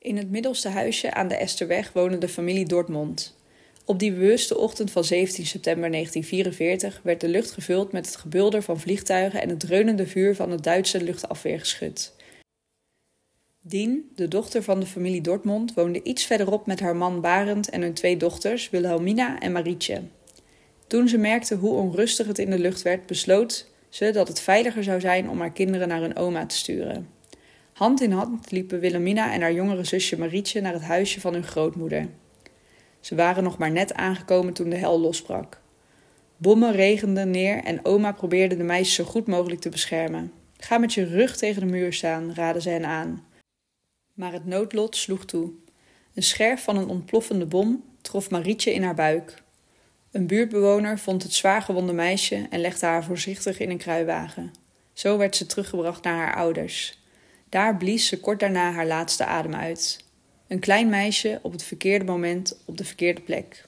In het middelste huisje aan de Esterweg woonde de familie Dortmund. Op die bewuste ochtend van 17 september 1944 werd de lucht gevuld met het gebulder van vliegtuigen en het dreunende vuur van het Duitse luchtafweergeschut. Dien, de dochter van de familie Dortmund, woonde iets verderop met haar man Barend en hun 2 dochters, Wilhelmina en Marietje. Toen ze merkte hoe onrustig het in de lucht werd, besloot ze dat het veiliger zou zijn om haar kinderen naar hun oma te sturen. Hand in hand liepen Wilhelmina en haar jongere zusje Marietje naar het huisje van hun grootmoeder. Ze waren nog maar net aangekomen toen de hel losbrak. Bommen regenden neer en oma probeerde de meisjes zo goed mogelijk te beschermen. Ga met je rug tegen de muur staan, raadde ze hen aan. Maar het noodlot sloeg toe. Een scherf van een ontploffende bom trof Marietje in haar buik. Een buurtbewoner vond het zwaargewonde meisje en legde haar voorzichtig in een kruiwagen. Zo werd ze teruggebracht naar haar ouders. Daar blies ze kort daarna haar laatste adem uit. Een klein meisje op het verkeerde moment op de verkeerde plek.